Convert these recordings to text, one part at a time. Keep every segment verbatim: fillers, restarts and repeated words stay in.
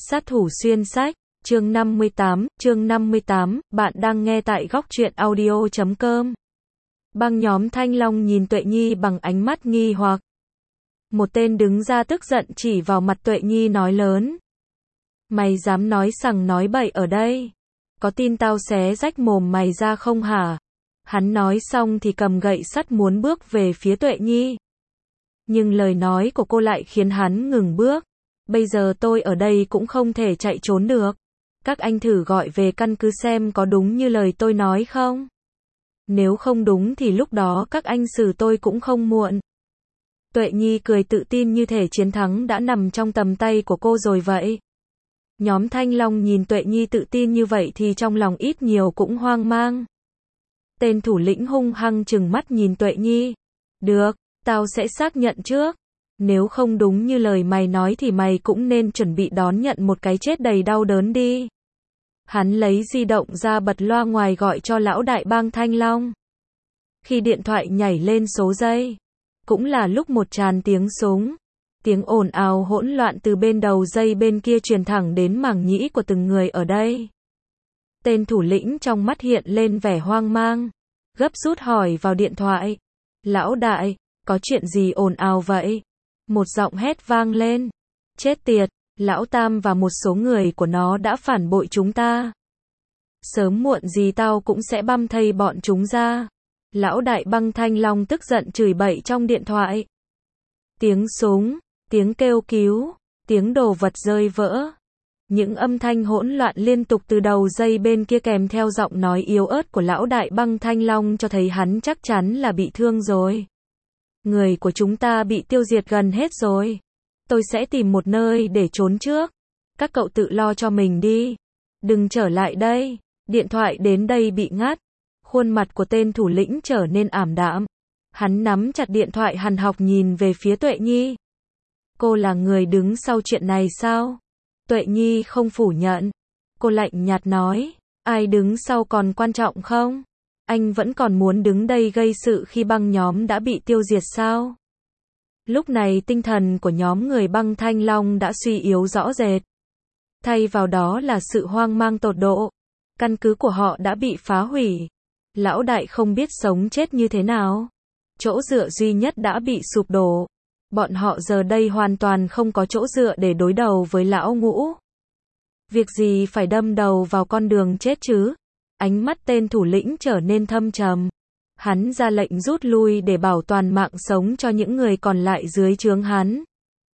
Sát thủ xuyên sách, chương năm mươi tám, chương năm mươi tám, bạn đang nghe tại góc truyện audio chấm com. Băng nhóm Thanh Long nhìn Tuệ Nhi bằng ánh mắt nghi hoặc. Một tên đứng ra tức giận chỉ vào mặt Tuệ Nhi nói lớn. Mày dám nói sằng nói bậy ở đây? Có tin tao xé rách mồm mày ra không hả? Hắn nói xong thì cầm gậy sắt muốn bước về phía Tuệ Nhi. Nhưng lời nói của cô lại khiến hắn ngừng bước. Bây giờ tôi ở đây cũng không thể chạy trốn được. Các anh thử gọi về căn cứ xem có đúng như lời tôi nói không? Nếu không đúng thì lúc đó các anh xử tôi cũng không muộn. Tuệ Nhi cười tự tin như thể chiến thắng đã nằm trong tầm tay của cô rồi vậy. Nhóm Thanh Long nhìn Tuệ Nhi tự tin như vậy thì trong lòng ít nhiều cũng hoang mang. Tên thủ lĩnh hung hăng trừng mắt nhìn Tuệ Nhi. Được, tao sẽ xác nhận trước. Nếu không đúng như lời mày nói thì mày cũng nên chuẩn bị đón nhận một cái chết đầy đau đớn đi. Hắn lấy di động ra bật loa ngoài gọi cho lão đại bang Thanh Long. Khi điện thoại nhảy lên số dây, cũng là lúc một tràn tiếng súng. Tiếng ồn ào hỗn loạn từ bên đầu dây bên kia truyền thẳng đến màng nhĩ của từng người ở đây. Tên thủ lĩnh trong mắt hiện lên vẻ hoang mang, gấp rút hỏi vào điện thoại. Lão đại, có chuyện gì ồn ào vậy? Một giọng hét vang lên. Chết tiệt, lão Tam và một số người của nó đã phản bội chúng ta. Sớm muộn gì tao cũng sẽ băm thây bọn chúng ra. Lão đại băng Thanh Long tức giận chửi bậy trong điện thoại. Tiếng súng, tiếng kêu cứu, tiếng đồ vật rơi vỡ. Những âm thanh hỗn loạn liên tục từ đầu dây bên kia kèm theo giọng nói yếu ớt của lão đại băng Thanh Long cho thấy hắn chắc chắn là bị thương rồi. Người của chúng ta bị tiêu diệt gần hết rồi. Tôi sẽ tìm một nơi để trốn trước. Các cậu tự lo cho mình đi. Đừng trở lại đây. Điện thoại đến đây bị ngắt. Khuôn mặt của tên thủ lĩnh trở nên ảm đạm. Hắn nắm chặt điện thoại hằn học nhìn về phía Tuệ Nhi. Cô là người đứng sau chuyện này sao? Tuệ Nhi không phủ nhận. Cô lạnh nhạt nói. Ai đứng sau còn quan trọng không? Anh vẫn còn muốn đứng đây gây sự khi băng nhóm đã bị tiêu diệt sao? Lúc này tinh thần của nhóm người băng Thanh Long đã suy yếu rõ rệt. Thay vào đó là sự hoang mang tột độ. Căn cứ của họ đã bị phá hủy. Lão đại không biết sống chết như thế nào. Chỗ dựa duy nhất đã bị sụp đổ. Bọn họ giờ đây hoàn toàn không có chỗ dựa để đối đầu với lão ngũ. Việc gì phải đâm đầu vào con đường chết chứ? Ánh mắt tên thủ lĩnh trở nên thâm trầm. Hắn ra lệnh rút lui để bảo toàn mạng sống cho những người còn lại dưới trướng hắn.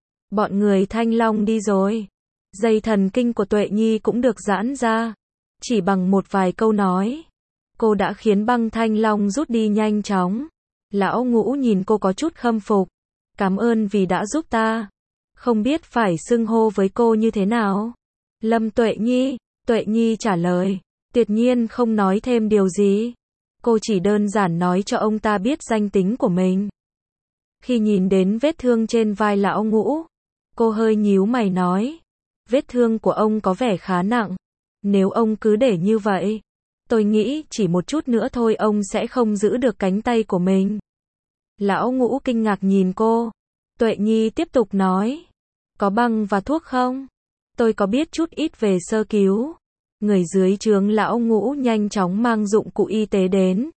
Bọn người Thanh Long đi rồi. Dây thần kinh của Tuệ Nhi cũng được giãn ra. Chỉ bằng một vài câu nói, cô đã khiến băng Thanh Long rút đi nhanh chóng. Lão ngũ nhìn cô có chút khâm phục. Cảm ơn vì đã giúp ta. Không biết phải xưng hô với cô như thế nào? Lâm Tuệ Nhi. Tuệ Nhi trả lời. Tuyệt nhiên không nói thêm điều gì. Cô chỉ đơn giản nói cho ông ta biết danh tính của mình. Khi nhìn đến vết thương trên vai lão ngũ, cô hơi nhíu mày nói. Vết thương của ông có vẻ khá nặng. Nếu ông cứ để như vậy, tôi nghĩ chỉ một chút nữa thôi ông sẽ không giữ được cánh tay của mình. Lão ngũ kinh ngạc nhìn cô. Tuệ Nhi tiếp tục nói. Có băng và thuốc không? Tôi có biết chút ít về sơ cứu. Người dưới trướng lão ngũ nhanh chóng mang dụng cụ y tế đến.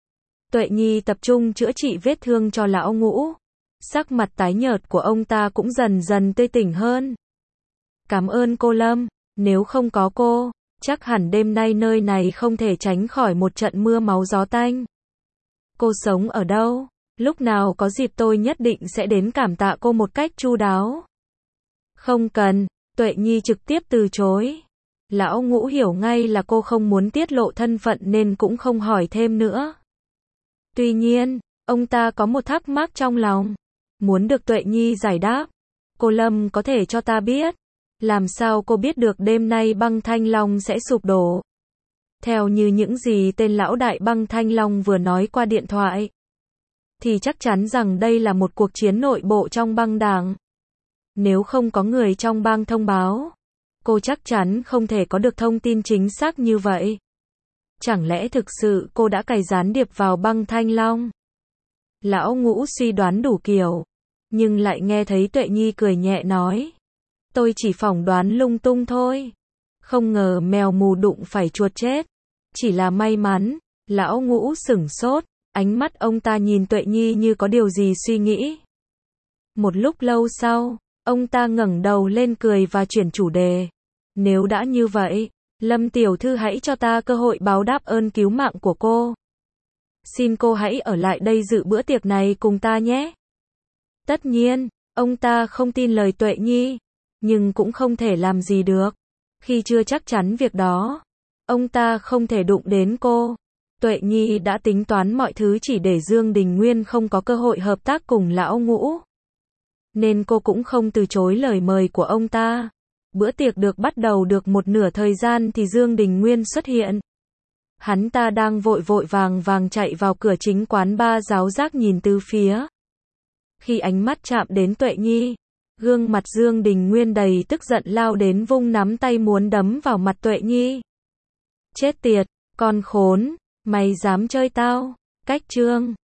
Tuệ Nhi tập trung chữa trị vết thương cho lão ngũ. Sắc mặt tái nhợt của ông ta cũng dần dần tươi tỉnh hơn. Cảm ơn cô Lâm, nếu không có cô, chắc hẳn đêm nay nơi này không thể tránh khỏi một trận mưa máu gió tanh. Cô sống ở đâu? Lúc nào có dịp tôi nhất định sẽ đến cảm tạ cô một cách chu đáo. Không cần, Tuệ Nhi trực tiếp từ chối. Lão ngũ hiểu ngay là cô không muốn tiết lộ thân phận nên cũng không hỏi thêm nữa. Tuy nhiên, ông ta có một thắc mắc trong lòng. Muốn được Tuệ Nhi giải đáp. Cô Lâm có thể cho ta biết. Làm sao cô biết được đêm nay băng Thanh Long sẽ sụp đổ? Theo như những gì tên lão đại băng Thanh Long vừa nói qua điện thoại, thì chắc chắn rằng đây là một cuộc chiến nội bộ trong băng đảng. Nếu không có người trong bang thông báo, cô chắc chắn không thể có được thông tin chính xác như vậy. Chẳng lẽ thực sự cô đã cài gián điệp vào băng Thanh Long? Lão ngũ suy đoán đủ kiểu, nhưng lại nghe thấy Tuệ Nhi cười nhẹ nói. Tôi chỉ phỏng đoán lung tung thôi. Không ngờ mèo mù đụng phải chuột chết. Chỉ là may mắn. Lão Ngũ sửng sốt, ánh mắt ông ta nhìn Tuệ Nhi như có điều gì suy nghĩ. Một lúc lâu sau, ông ta ngẩng đầu lên cười và chuyển chủ đề. Nếu đã như vậy, Lâm tiểu thư hãy cho ta cơ hội báo đáp ơn cứu mạng của cô. Xin cô hãy ở lại đây dự bữa tiệc này cùng ta nhé. Tất nhiên, ông ta không tin lời Tuệ Nhi, nhưng cũng không thể làm gì được. Khi chưa chắc chắn việc đó, ông ta không thể đụng đến cô. Tuệ Nhi đã tính toán mọi thứ chỉ để Dương Đình Nguyên không có cơ hội hợp tác cùng Lão Ngũ. Nên cô cũng không từ chối lời mời của ông ta. Bữa tiệc được bắt đầu được một nửa thời gian thì Dương Đình Nguyên xuất hiện. Hắn ta đang vội vội vàng vàng chạy vào cửa chính quán ba giáo giác nhìn từ phía. Khi ánh mắt chạm đến Tuệ Nhi, gương mặt Dương Đình Nguyên đầy tức giận lao đến vung nắm tay muốn đấm vào mặt Tuệ Nhi. Chết tiệt, con khốn, mày dám chơi tao? Cách chương